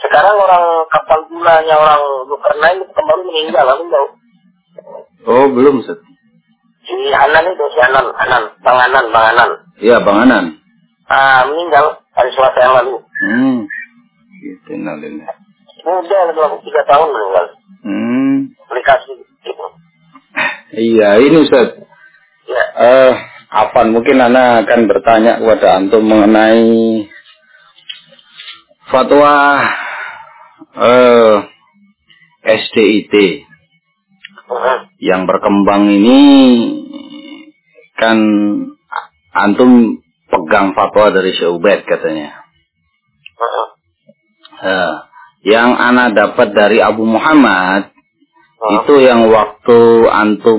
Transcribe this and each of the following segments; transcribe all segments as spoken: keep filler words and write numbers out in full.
Sekarang orang kapal gulanya orang Zulkarnain itu kembali meninggal, aku tahu. Oh, belum, Ustaz. Si Hanan itu, si Hanan, Hanan, Bang Hanan, Bang Hanan. Iya, Bang Hanan. Ah, meninggal hari Selasa yang lalu. Hmm. Gitu, nalillah. Muda, dua puluh tiga tahun meninggal. Hmm. Aplikasi gitu. Iya, ini Ustaz. Ya. Eh, uh, Afan, mungkin Ana akan bertanya kepada antum mengenai fatwa uh, S D I T uh-huh. yang berkembang ini. Kan antum pegang fatwa dari Syekh Ubaid katanya. Uh-huh. Uh, yang Ana dapat dari Abu Muhammad uh-huh. itu yang waktu antum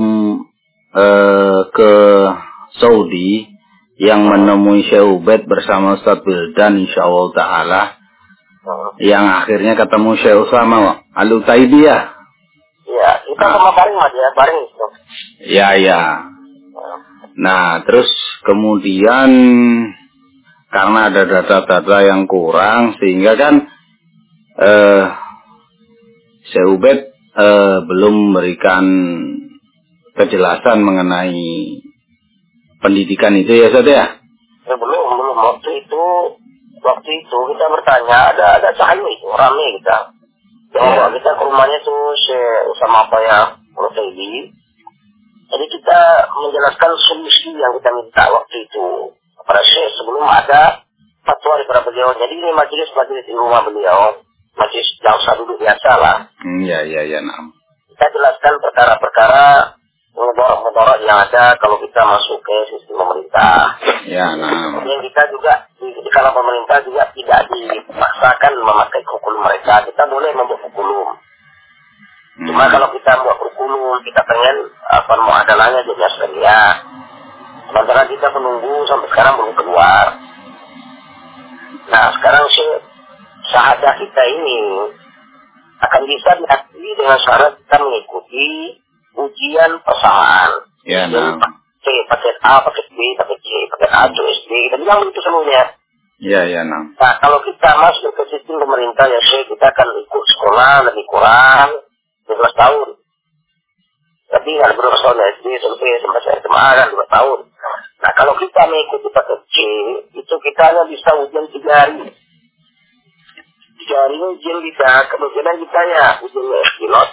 uh, ke Saudi yang uh-huh. menemui Syekh Ubaid bersama Ustaz Wildan insyaallah taala uh-huh. yang akhirnya ketemu Syekh Utsama Al-Utaibiyah. Iya, kita nah. sama bareng Mas ya, bareng itu. Iya, iya. Uh-huh. Nah, terus kemudian karena ada data-data yang kurang sehingga kan eh Syekh Ubaid eh, belum memberikan kejelasan mengenai pendidikan itu ya, Ustaz ya? Ya belum, belum. Waktu itu, waktu itu kita bertanya, ada ada Cahyo itu, rame kita. Yang yeah. kita ke rumahnya tuh Syekh sama apa ya, Al-Utaibiyah. Jadi kita menjelaskan solusi yang kita minta waktu itu kepada Syekh sebelum ada fatwa daripada beliau. Jadi ini majelis-majelis di rumah beliau, majelis yang usah duduk biasa lah. Iya, iya, iya, nah. Kita jelaskan perkara-perkara mudarat-mudarat yang ada kalau kita masuk ke sistem pemerintah. Ya, nah. Kemudian kita juga di, di kalangan pemerintah juga tidak dipaksakan memakai kurikulum mereka. Kita boleh membuat kurikulum. Hmm. Cuma kalau kita buat kurikulum, kita pengen apa mau adalahnya jadi aslinya. Sementara kita menunggu sampai sekarang belum keluar. Nah, sekarang sih syahadah kita ini akan bisa diakui dengan syarat kita mengikuti ujian persamaan. Ya, nah. C, paket A, paket B, paket C, paket A, C, S, D, kita bilang begitu semuanya. Ya, ya, nah. Nah, kalau kita masuk ke sistem pemerintah ya, C, kita akan ikut sekolah lebih kurang dua belas tahun. Tapi nggak berapa tahun S D, S M P, sampai S M A kan dua tahun. Nah, kalau kita mengikuti paket C, itu kita hanya bisa ujian tiga hari. Tiga hari ini ujian kita, kemungkinan kita ya ujiannya pilot.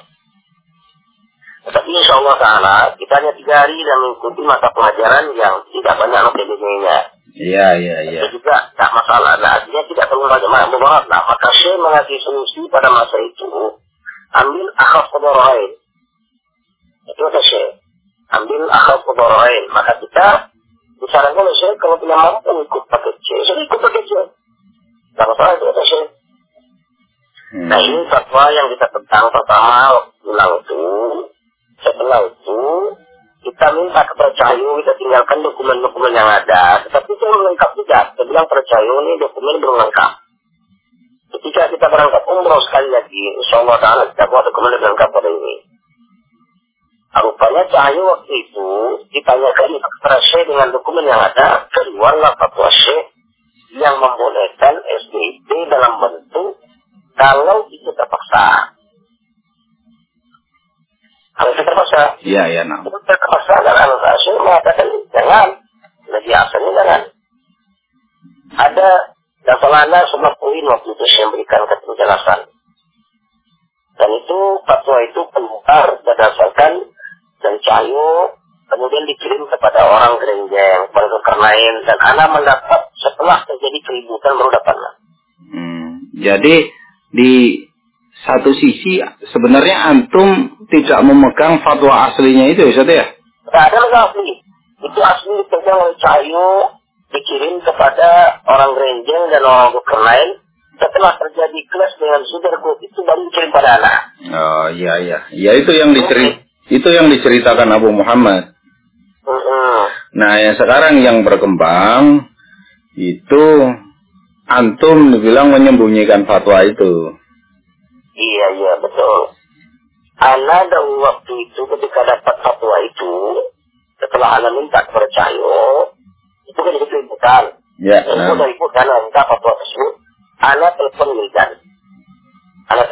Tetapi insya Allah ta'ala, kita hanya tiga hari dan mengikuti mata pelajaran yang tidak banyak N P D B-nya. Iya, iya, iya. Itu juga tak masalah. Nah, artinya tidak perlu banyak banget. Nah, maka saya mengasih solusi pada masa itu, ambil akhaf qadarain. Itu kata saya. Ambil akhaf qadarain. Maka kita, disarankan oleh saya, kalau tidak mampu ikut paket C, saya ikut paket C. Tak masalah, itu kata saya. Hmm. Nah, ini fatwa yang kita tentang pertama bilang itu. Setelah itu, kita minta kepada Cahyo, kita tinggalkan dokumen-dokumen yang ada. Tetapi itu belum lengkap juga. Kita bilang kepada Cahyo, ini dokumen belum lengkap. Ketika kita berangkat umroh sekali lagi, insya Allah ta'ala kita buat dokumen yang lengkap pada ini. Rupanya Cahyo waktu itu, ditanyakan kepada Syekh dengan dokumen yang ada, keluarlah fatwa Syekh yang membolehkan S D I T dalam bentuk kalau itu terpaksa. Kalau itu terpaksa. Iya, iya, nah. Itu terpaksa, karena Rasul mengatakan, jangan. Lebih asalnya jangan. Ada dasarnya semua poin waktu itu saya berikan penjelasan. Dan itu, fatwa itu keluar berdasarkan dan Cahyo, kemudian dikirim kepada orang Gerenjeng, kepada Zulkarnain, dan anak mendapat setelah terjadi keributan baru dapatnya. Hmm, jadi, di satu sisi sebenarnya antum tidak memegang fatwa aslinya itu ya, Ustaz ya? Tidak ada yang asli. Itu asli dipegang oleh Cahyo, dikirim kepada orang Gerenjeng dan orang Zulkarnain. Setelah terjadi kelas dengan Sudarkut itu baru dikirim pada anak. Oh iya iya, ya itu yang dicerit itu yang diceritakan Abu Muhammad. Uh-huh. Nah yang sekarang yang berkembang itu antum dibilang menyembunyikan fatwa itu. Iya, iya, betul. Ana dalam waktu itu ketika dapat fatwa itu, setelah Ana minta kepada Cahyo, itu kan jadi keributan. Ya. Itu dari ikut Ana minta fatwa tersebut, Ana telepon Wildan.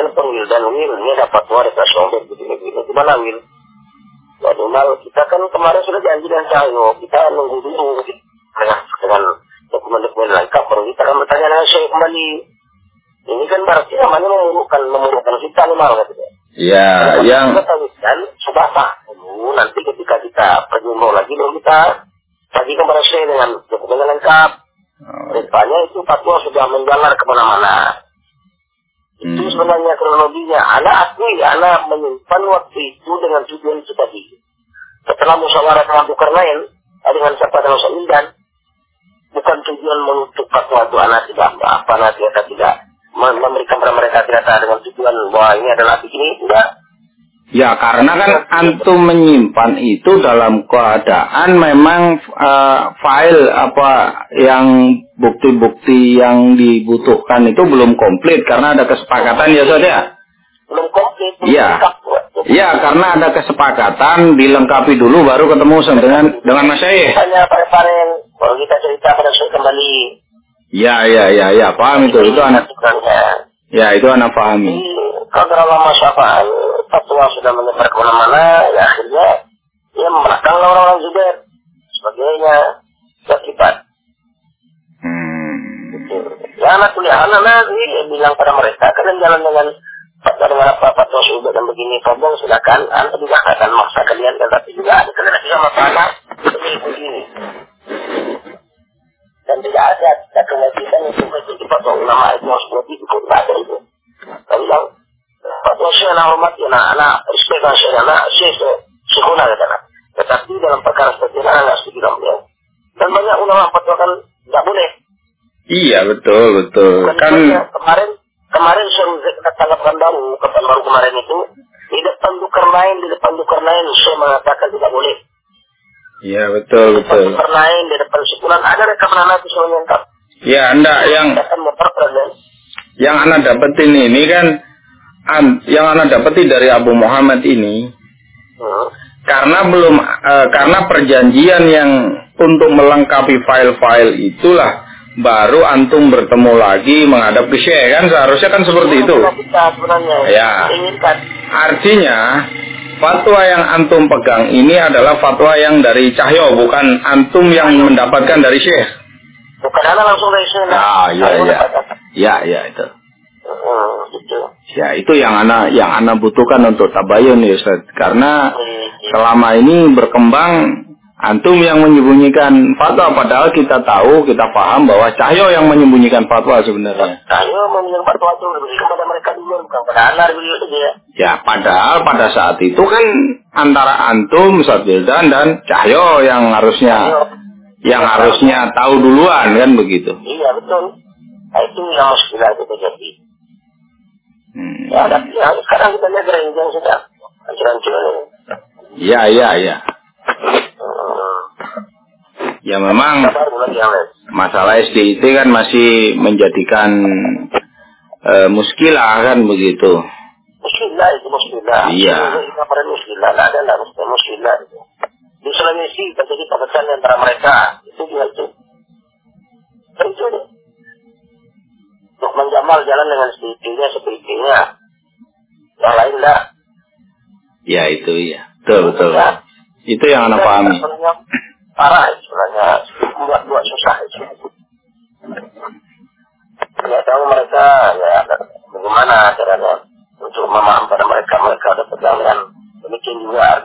telepon Wil dan Wil, ini dapat waris asyik begini-begini. Gimana Wil? Ya normal, kita kan kemarin sudah janji dengan Cahyo, kita nunggu dulu dengan, dengan dokumen-dokumen lengkap, baru kita akan bertanya dengan Syekh kembali. Ini kan berarti namanya memurukkan, memurukkan kita normal gitu. Ya, yang kita tahukan sudah sah. Nanti ketika kita berjumpa lagi, baru kita lagi kepada Syekh dengan dokumen lengkap. Rupanya itu fatwa sudah menjalar kemana-mana. Itu hmm. sebenarnya kronologinya. Anak akui, anak menyimpan waktu itu dengan tujuan itu tadi. Setelah musyawarah dengan Zulkarnain, dengan siapa dengan Sa'ildan, bukan tujuan menutup fatwa itu anak tidak apa, anak tidak tidak memberikan kepada mereka tidak dengan tujuan bahwa ini adalah begini, enggak. Ya, karena kan antum menyimpan itu dalam keadaan memang uh, file apa yang bukti-bukti yang dibutuhkan itu belum komplit karena ada kesepakatan ya saudara. Belum komplit. Iya. Iya, karena ada kesepakatan dilengkapi dulu baru ketemu dengan dengan Mas Syekh. Hanya pare-pare kalau kita cerita pada Syekh kembali. Iya, iya, iya, ya, paham itu. Itu anak. Ya, itu anak pahami. Kalau terlalu masalah fatwa sudah menyebar kemana-mana, ya akhirnya dia membelakang orang-orang juga sebagainya akibat. Hmm. Gitu. Ya anak kuliah anak nanti bilang pada mereka kalian jalan dengan fatwa dengan apa fatwa sudah dan begini, tolong silakan. Anda tidak akan maksa kalian, tapi juga ada kalian bisa masalah begini. Dan tidak ada kita kewajiban untuk mengikuti fatwa ulama itu harus lebih ikut ada itu. Tapi yang fatwa Syekh anak hormat ya anak respect dengan Syekh anak Syekh Syekhuna kata. Tetapi dalam perkara seperti ini anak setuju dengan beliau. Dan banyak ulama fatwa kan tidak boleh. Iya betul betul. Bukan kan kemarin kemarin Syekh kita tanggapkan baru kapan baru kemarin itu di depan Zulkarnain di depan Zulkarnain Syekh mengatakan tidak boleh. Iya betul betul. Di depan Zulkarnain di depan Syekulan ada rekaman anak itu soalnya lengkap. Ya anda yang yang anak dapetin ini kan an, yang anak dapetin dari Abu Muhammad ini hmm. karena belum uh, karena perjanjian yang untuk melengkapi file-file itulah baru antum bertemu lagi menghadap ke Syekh kan seharusnya kan seperti itu. Kita sebenarnya ya. Inginkan. Artinya fatwa yang antum pegang ini adalah fatwa yang dari Cahyo bukan antum yang Cahyo. Mendapatkan dari Syekh. Bukan anak langsung dari Syekh. Ah iya iya. Ya ya itu. Hmm, gitu. Ya itu yang anak yang anak butuhkan untuk tabayun ya Ustaz. Karena selama ini berkembang antum yang menyembunyikan fatwa padahal kita tahu, kita paham bahwa Cahyo yang menyembunyikan fatwa sebenarnya. Cahyo menyembunyikan fatwa itu lebih kepada mereka dulu bukan pada anak dulu saja. Ya padahal pada saat itu kan antara antum Ustaz Wildan dan Cahyo yang harusnya Cahyo. yang ya, harusnya ya. Tahu duluan kan begitu. Iya betul. Nah, itu yang muskilah itu terjadi. Hmm. Ya, tapi ya, sekarang kita lihat renjang sudah hancur-hancur ini. Iya, iya, iya. Hmm. Ya memang masalah S D I T kan masih menjadikan uh, muskilah kan begitu. Muskilah itu muskilah. Iya. Kita pada muskilah, ada lah muskilah itu. Di Sulawesi terjadi perpecahan antara mereka. Itu dia itu. Itu deh. Lukman Jamal jalan dengan sepertinya sepertinya yang lain enggak. Ya itu ya, betul betul. Ya. Itu yang anak pahami. Parah sebenarnya, buat buat susah itu. Ya tahu mereka ya bagaimana caranya untuk memaham pada mereka mereka ada pegangan. Demikian juga